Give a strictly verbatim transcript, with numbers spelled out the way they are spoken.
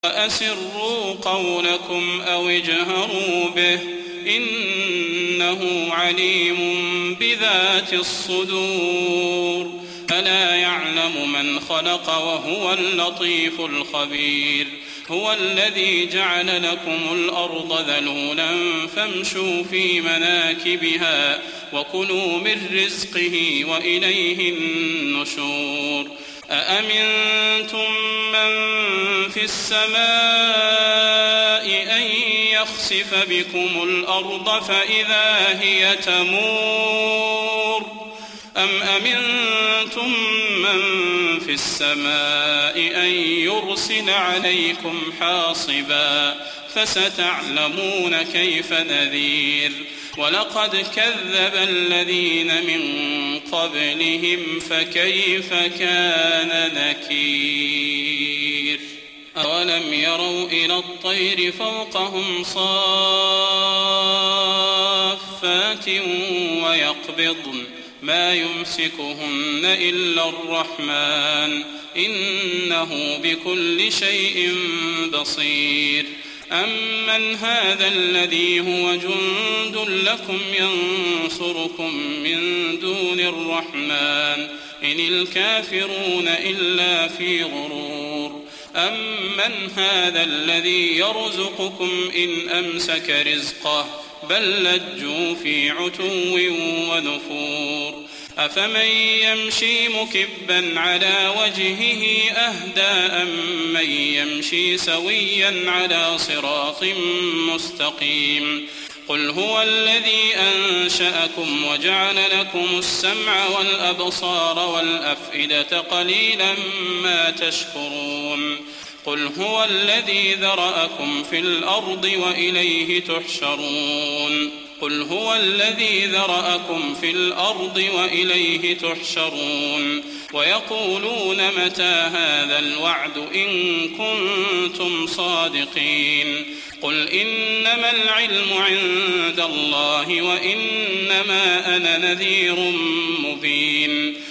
وأسروا قولكم أو اجهروا به إنه عليم بذات الصدور ألا يعلم من خلق وهو اللطيف الخبير هو الذي جعل لكم الأرض ذلولا فامشوا في مناكبها وكلوا من رزقه وإليه النشور أأمنتم من في السماء أن يخسف بكم الأرض فإذا هي تمور أم أمنتم من في السماء أن يرسل عليكم حاصبا فستعلمون كيف نذير ولقد كذب الذين من قبلهم فكيف كان نكير أولم يروا إلى الطير فوقهم صافات ويقبضن ما يمسكهن إلا الرحمن إنه بكل شيء بصير أمن هذا الذي هو جند لكم ينصركم من دون الرحمن إن الكافرون إلا في غرور أمن هذا الذي يرزقكم إن أمسك رزقه بل لجوا في عتو ونفور أفمن يمشي مكبا على وجهه أهدى أم من يمشي سويا على صراط مستقيم قل هو الذي أنشأكم وجعل لكم السمع والأبصار والأفئدة قليلا ما تشكرون قل هو الذي ذرأكم في الأرض وإليه تحشرون قل هو الذي ذرأكم في الأرض وإليه تحشرون ويقولون متى هذا الوعد إن كنتم صادقين قل إنما العلم عند الله وإنما أنا نذير مبين